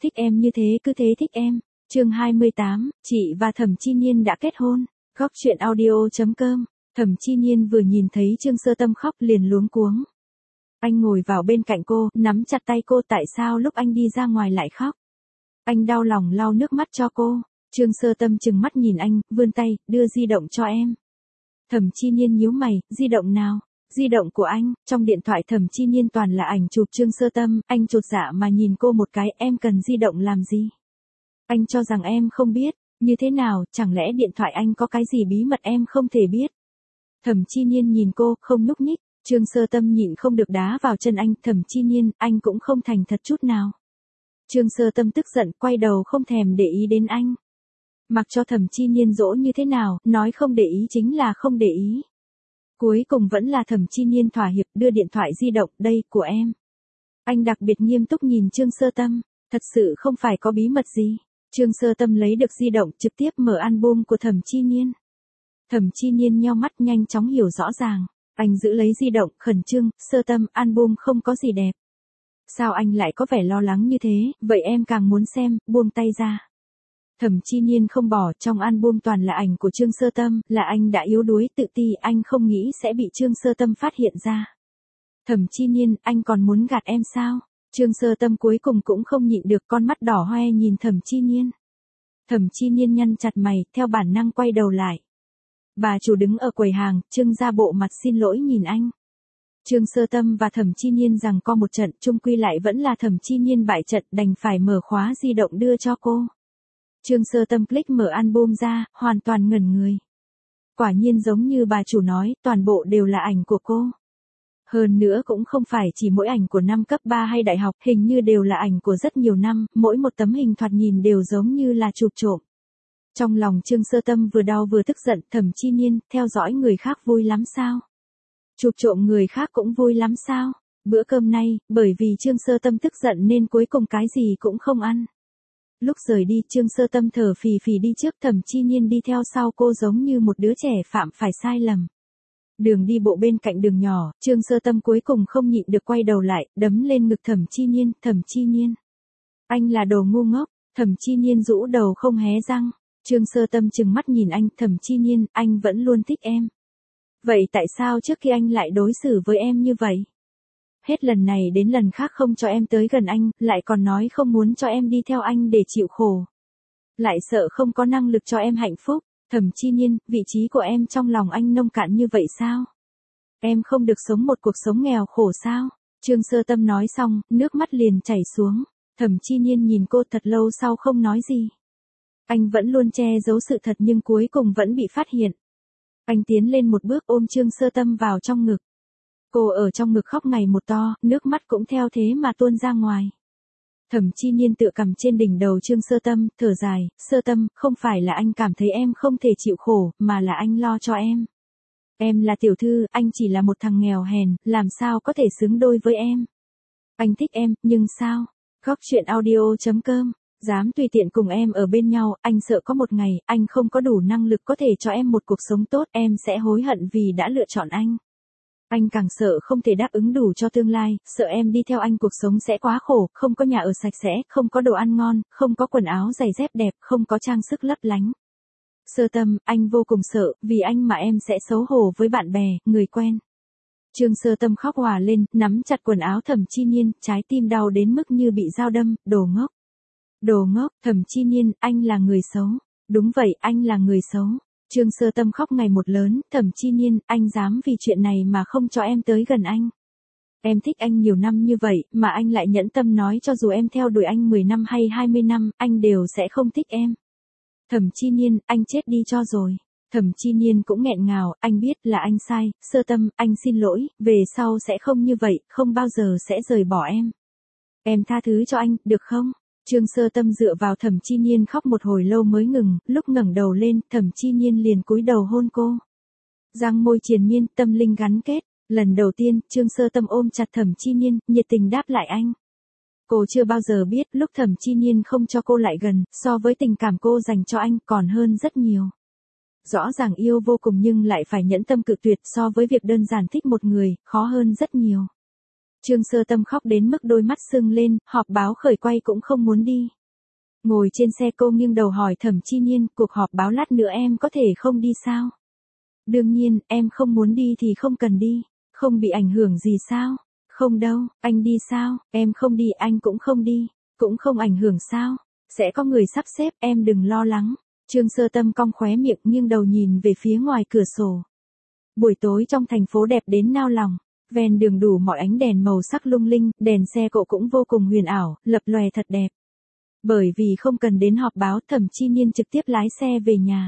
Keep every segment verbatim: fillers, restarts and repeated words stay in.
Thích em như thế cứ thế thích em. Chương hai mươi tám, chị và Thẩm Chi Nhiên đã kết hôn. Góc truyện audio chấm com. Thẩm Chi Nhiên vừa nhìn thấy Trương Sơ Tâm khóc liền luống cuống. Anh ngồi vào bên cạnh cô, nắm chặt tay cô, tại sao lúc anh đi ra ngoài lại khóc? Anh đau lòng lau nước mắt cho cô. Trương Sơ Tâm trừng mắt nhìn anh, vươn tay, đưa di động cho em. Thẩm Chi Nhiên nhíu mày, di động nào? Di động của anh. Trong điện thoại Thẩm Chi Nhiên toàn là ảnh chụp Trương Sơ Tâm, anh chột dạ mà nhìn cô một cái, em cần di động làm gì? Anh cho rằng em không biết, như thế nào, chẳng lẽ điện thoại anh có cái gì bí mật em không thể biết? Thẩm Chi Nhiên nhìn cô, không nhúc nhích. Trương Sơ Tâm nhịn không được đá vào chân anh, Thẩm Chi Nhiên, anh cũng không thành thật chút nào. Trương Sơ Tâm tức giận, quay đầu không thèm để ý đến anh. Mặc cho Thẩm Chi Nhiên dỗ như thế nào, nói không để ý chính là không để ý. Cuối cùng vẫn là Thẩm Chi Nhiên thỏa hiệp, đưa điện thoại di động, đây, của em. Anh đặc biệt nghiêm túc nhìn Trương Sơ Tâm, thật sự không phải có bí mật gì. Trương Sơ Tâm lấy được di động, trực tiếp mở album của Thẩm Chi Nhiên. Thẩm Chi Nhiên nheo mắt, nhanh chóng hiểu rõ ràng. Anh giữ lấy di động, khẩn trương, Sơ Tâm, album không có gì đẹp. Sao anh lại có vẻ lo lắng như thế, vậy em càng muốn xem, buông tay ra. Thẩm Chi Nhiên không bỏ, trong album toàn là ảnh của Trương Sơ Tâm, là anh đã yếu đuối, tự ti, anh không nghĩ sẽ bị Trương Sơ Tâm phát hiện ra. Thẩm Chi Nhiên, anh còn muốn gạt em sao? Trương Sơ Tâm cuối cùng cũng không nhịn được, con mắt đỏ hoe nhìn Thẩm Chi Nhiên. Thẩm Chi Nhiên nhăn chặt mày, theo bản năng quay đầu lại. Bà chủ đứng ở quầy hàng, trưng ra bộ mặt xin lỗi nhìn anh. Trương Sơ Tâm và Thẩm Chi Nhiên giằng co một trận, chung quy lại vẫn là Thẩm Chi Nhiên bại trận, đành phải mở khóa di động đưa cho cô. Trương Sơ Tâm click mở album ra, hoàn toàn ngẩn người. Quả nhiên giống như bà chủ nói, toàn bộ đều là ảnh của cô. Hơn nữa cũng không phải chỉ mỗi ảnh của năm cấp ba hay đại học, hình như đều là ảnh của rất nhiều năm, mỗi một tấm hình thoạt nhìn đều giống như là chụp trộm. Trong lòng Trương Sơ Tâm vừa đau vừa tức giận, Thẩm Chi Nhiên, theo dõi người khác vui lắm sao? Chụp trộm người khác cũng vui lắm sao? Bữa cơm nay, bởi vì Trương Sơ Tâm tức giận nên cuối cùng cái gì cũng không ăn. Lúc rời đi, Trương Sơ Tâm thở phì phì đi trước, Thẩm Chi Nhiên đi theo sau cô giống như một đứa trẻ phạm phải sai lầm. Đường đi bộ bên cạnh đường nhỏ, Trương Sơ Tâm cuối cùng không nhịn được quay đầu lại, đấm lên ngực Thẩm Chi Nhiên, Thẩm Chi Nhiên. Anh là đồ ngu ngốc. Thẩm Chi Nhiên rũ đầu không hé răng. Trương Sơ Tâm trừng mắt nhìn anh, Thẩm Chi Nhiên, anh vẫn luôn thích em. Vậy tại sao trước khi anh lại đối xử với em như vậy? Hết lần này đến lần khác không cho em tới gần anh, lại còn nói không muốn cho em đi theo anh để chịu khổ. Lại sợ không có năng lực cho em hạnh phúc. Thẩm Chi Nhiên, vị trí của em trong lòng anh nông cạn như vậy sao? Em không được sống một cuộc sống nghèo khổ sao? Trương Sơ Tâm nói xong, nước mắt liền chảy xuống. Thẩm Chi Nhiên nhìn cô thật lâu sau không nói gì. Anh vẫn luôn che giấu sự thật nhưng cuối cùng vẫn bị phát hiện. Anh tiến lên một bước ôm Trương Sơ Tâm vào trong ngực. Cô ở trong ngực khóc ngày một to, nước mắt cũng theo thế mà tuôn ra ngoài. Thẩm Chi Nhiên tựa cằm trên đỉnh đầu Trương Sơ Tâm, thở dài, Sơ Tâm, không phải là anh cảm thấy em không thể chịu khổ, mà là anh lo cho em. Em là tiểu thư, anh chỉ là một thằng nghèo hèn, làm sao có thể xứng đôi với em. Anh thích em, nhưng sao? Góc truyện audio chấm com. Dám tùy tiện cùng em ở bên nhau, anh sợ có một ngày, anh không có đủ năng lực có thể cho em một cuộc sống tốt, em sẽ hối hận vì đã lựa chọn anh. Anh càng sợ không thể đáp ứng đủ cho tương lai, sợ em đi theo anh cuộc sống sẽ quá khổ, không có nhà ở sạch sẽ, không có đồ ăn ngon, không có quần áo giày dép đẹp, không có trang sức lấp lánh. Sơ Tâm, anh vô cùng sợ, vì anh mà em sẽ xấu hổ với bạn bè, người quen. Trương Sơ Tâm khóc òa lên, nắm chặt quần áo Thẩm Chi Nhiên, trái tim đau đến mức như bị dao đâm, đồ ngốc. Đồ ngốc, Thẩm Chi Nhiên, anh là người xấu. Đúng vậy, anh là người xấu. Trương Sơ Tâm khóc ngày một lớn, Thẩm Chi Nhiên, anh dám vì chuyện này mà không cho em tới gần anh. Em thích anh nhiều năm như vậy, mà anh lại nhẫn tâm nói cho dù em theo đuổi anh mười năm hay hai mươi năm, anh đều sẽ không thích em. Thẩm Chi Nhiên, anh chết đi cho rồi. Thẩm Chi Nhiên cũng nghẹn ngào, anh biết là anh sai, Sơ Tâm, anh xin lỗi, về sau sẽ không như vậy, không bao giờ sẽ rời bỏ em. Em tha thứ cho anh, được không? Trương Sơ Tâm dựa vào Thẩm Chi Nhiên khóc một hồi lâu mới ngừng, lúc ngẩng đầu lên, Thẩm Chi Nhiên liền cúi đầu hôn cô. Răng môi triền miên, tâm linh gắn kết. Lần đầu tiên, Trương Sơ Tâm ôm chặt Thẩm Chi Nhiên, nhiệt tình đáp lại anh. Cô chưa bao giờ biết lúc Thẩm Chi Nhiên không cho cô lại gần, so với tình cảm cô dành cho anh còn hơn rất nhiều. Rõ ràng yêu vô cùng nhưng lại phải nhẫn tâm cự tuyệt, so với việc đơn giản thích một người, khó hơn rất nhiều. Trương Sơ Tâm khóc đến mức đôi mắt sưng lên, họp báo khởi quay cũng không muốn đi. Ngồi trên xe cô nghiêng đầu hỏi Thẩm Chi Nhiên, cuộc họp báo lát nữa em có thể không đi sao? Đương nhiên, em không muốn đi thì không cần đi, không bị ảnh hưởng gì sao? Không đâu, anh đi sao? Em không đi anh cũng không đi, cũng không ảnh hưởng sao? Sẽ có người sắp xếp, em đừng lo lắng. Trương Sơ Tâm cong khóe miệng nghiêng đầu nhìn về phía ngoài cửa sổ. Buổi tối trong thành phố đẹp đến nao lòng, ven đường đủ mọi ánh đèn màu sắc lung linh, đèn xe cộ cũng vô cùng huyền ảo, lập lòe thật đẹp. Bởi vì không cần đến họp báo, Thẩm Chi Nhiên trực tiếp lái xe về nhà.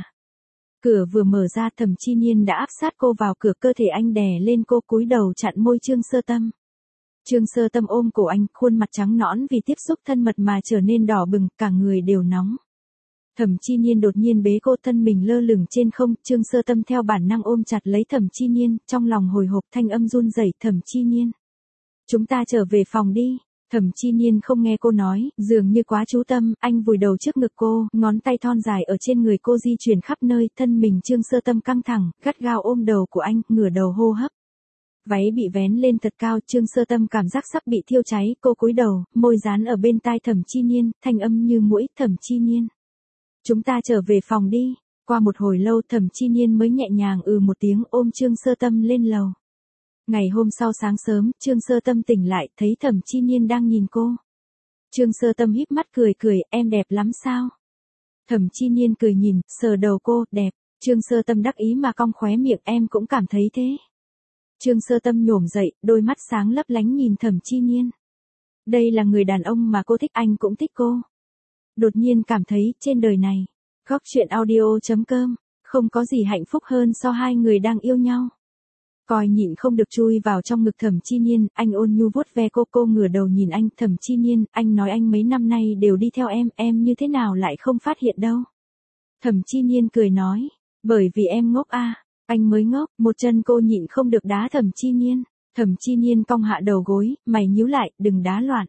Cửa vừa mở ra, Thẩm Chi Nhiên đã áp sát cô vào cửa, cơ thể anh đè lên cô, cúi đầu chặn môi Trương Sơ Tâm. Trương Sơ Tâm ôm cổ anh, khuôn mặt trắng nõn vì tiếp xúc thân mật mà trở nên đỏ bừng, cả người đều nóng. Thẩm Chi Nhiên đột nhiên bế cô, thân mình lơ lửng trên không, Trương Sơ Tâm theo bản năng ôm chặt lấy Thẩm Chi Nhiên, trong lòng hồi hộp, thanh âm run rẩy, "Thẩm Chi Nhiên, chúng ta trở về phòng đi." Thẩm Chi Nhiên không nghe cô nói, dường như quá chú tâm, anh vùi đầu trước ngực cô, ngón tay thon dài ở trên người cô di chuyển khắp nơi, thân mình Trương Sơ Tâm căng thẳng, gắt gao ôm đầu của anh, ngửa đầu hô hấp. Váy bị vén lên thật cao, Trương Sơ Tâm cảm giác sắp bị thiêu cháy, cô cúi đầu, môi dán ở bên tai Thẩm Chi Nhiên, thanh âm như muỗi, "Thẩm Chi Nhiên, chúng ta trở về phòng đi." Qua một hồi lâu, Thẩm Chi Nhiên mới nhẹ nhàng ừ một tiếng, ôm Trương Sơ Tâm lên lầu. Ngày hôm sau sáng sớm, Trương Sơ Tâm tỉnh lại, thấy Thẩm Chi Nhiên đang nhìn cô. Trương Sơ Tâm híp mắt cười cười, "Em đẹp lắm sao?" Thẩm Chi Nhiên cười nhìn, sờ đầu cô, "Đẹp." Trương Sơ Tâm đắc ý mà cong khóe miệng, "Em cũng cảm thấy thế." Trương Sơ Tâm nhổm dậy, đôi mắt sáng lấp lánh nhìn Thẩm Chi Nhiên. Đây là người đàn ông mà cô thích, anh cũng thích cô. Đột nhiên cảm thấy, trên đời này, góc truyện audio chấm com, không có gì hạnh phúc hơn so hai người đang yêu nhau. Coi nhịn không được chui vào trong ngực Thẩm Chi Nhiên, anh ôn nhu vuốt ve cô, cô ngửa đầu nhìn anh, "Thẩm Chi Nhiên, anh nói anh mấy năm nay đều đi theo em, em như thế nào lại không phát hiện đâu?" Thẩm Chi Nhiên cười nói, "Bởi vì em ngốc à." Anh mới ngốc, một chân cô nhịn không được đá Thẩm Chi Nhiên. Thẩm Chi Nhiên cong hạ đầu gối, mày nhíu lại, "Đừng đá loạn.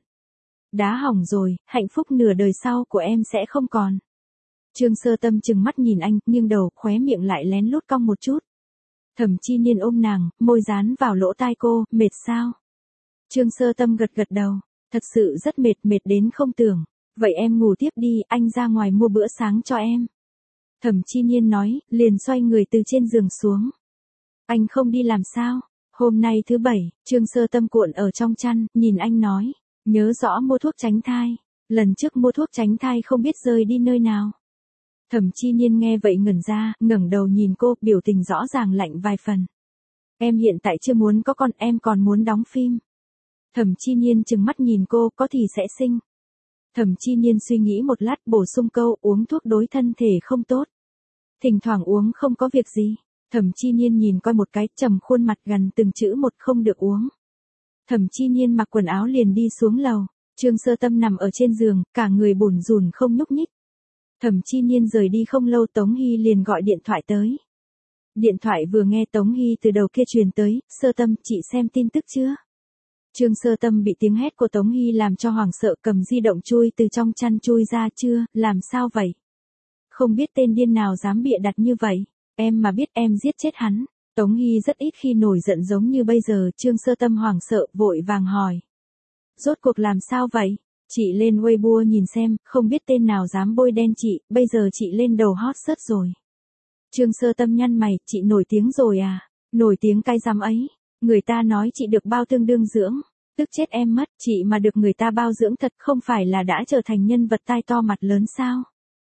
Đá hỏng rồi, hạnh phúc nửa đời sau của em sẽ không còn." Trương Sơ Tâm trừng mắt nhìn anh, nghiêng đầu, khóe miệng lại lén lút cong một chút. Thẩm Chi Nhiên ôm nàng, môi dán vào lỗ tai cô, "Mệt sao?" Trương Sơ Tâm gật gật đầu, "Thật sự rất mệt, mệt đến không tưởng. Vậy em ngủ tiếp đi, anh ra ngoài mua bữa sáng cho em." Thẩm Chi Nhiên nói, liền xoay người từ trên giường xuống. "Anh không đi làm sao?" "Hôm nay thứ bảy." Trương Sơ Tâm cuộn ở trong chăn, nhìn anh nói, "Nhớ rõ mua thuốc tránh thai. Lần trước mua thuốc tránh thai không biết rơi đi nơi nào." Thẩm Chi Nhiên nghe vậy ngẩn ra, ngẩng đầu nhìn cô, biểu tình rõ ràng lạnh vài phần. "Em hiện tại chưa muốn có con, em còn muốn đóng phim." Thẩm Chi Nhiên trừng mắt nhìn cô, "Có thì sẽ sinh." Thẩm Chi Nhiên suy nghĩ một lát, bổ sung câu, "Uống thuốc đối thân thể không tốt. Thỉnh thoảng uống không có việc gì." Thẩm Chi Nhiên nhìn coi một cái, trầm khuôn mặt gần từng chữ một, "Không được uống." Thẩm Chi Nhiên mặc quần áo liền đi xuống lầu. Trương Sơ Tâm nằm ở trên giường, cả người bủn rủn không nhúc nhích. Thẩm Chi Nhiên rời đi không lâu, Tống Hy liền gọi điện thoại tới. Điện thoại vừa nghe, Tống Hy từ đầu kia truyền tới, "Sơ Tâm, chị xem tin tức chưa?" Trương Sơ Tâm bị tiếng hét của Tống Hy làm cho hoảng sợ, cầm di động chui từ trong chăn chui ra, "Chưa, làm sao vậy? Không biết tên điên nào dám bịa đặt như vậy, em mà biết em giết chết hắn." Tống Hy rất ít khi nổi giận giống như bây giờ, Trương Sơ Tâm hoảng sợ, vội vàng hỏi, "Rốt cuộc làm sao vậy?" "Chị lên Weibo nhìn xem, không biết tên nào dám bôi đen chị, bây giờ chị lên đầu hot search rồi." Trương Sơ Tâm nhăn mày, "Chị nổi tiếng rồi à?" "Nổi tiếng cái rắm ấy, người ta nói chị được bao tương đương dưỡng." "Tức chết em mất, chị mà được người ta bao dưỡng thật, không phải là đã trở thành nhân vật tai to mặt lớn sao?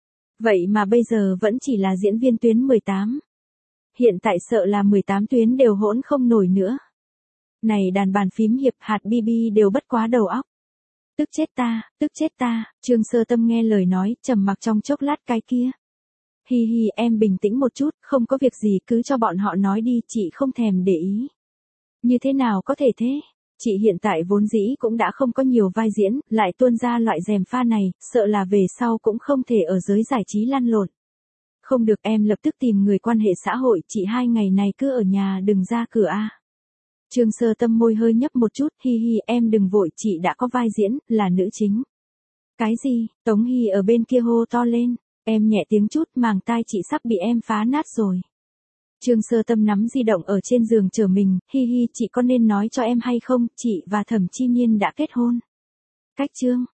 Vậy mà bây giờ vẫn chỉ là diễn viên tuyến mười tám. Hiện tại sợ là mười tám tuyến đều hỗn không nổi nữa. Này đàn bàn phím hiệp hạt bi bi đều bất quá đầu óc. Tức chết ta, tức chết ta." Trương Sơ Tâm nghe lời nói, trầm mặc trong chốc lát, "Cái kia. Hi hi, em bình tĩnh một chút, không có việc gì, cứ cho bọn họ nói đi, chị không thèm để ý." "Như thế nào có thể thế? Chị hiện tại vốn dĩ cũng đã không có nhiều vai diễn, lại tuôn ra loại gièm pha này, sợ là về sau cũng không thể ở giới giải trí lăn lộn." "Không được, em lập tức tìm người quan hệ xã hội, chị hai ngày này cứ ở nhà đừng ra cửa a." Trương Sơ Tâm môi hơi nhấp một chút, "Hi hi, em đừng vội, chị đã có vai diễn, là nữ chính." "Cái gì?" Tống Hy ở bên kia hô to lên, "Em nhẹ tiếng chút, màng tai chị sắp bị em phá nát rồi." Trương Sơ Tâm nắm di động ở trên giường chờ mình, hi hi, chị có nên nói cho em hay không, chị và Thẩm Chi Nhiên đã kết hôn. Cách chương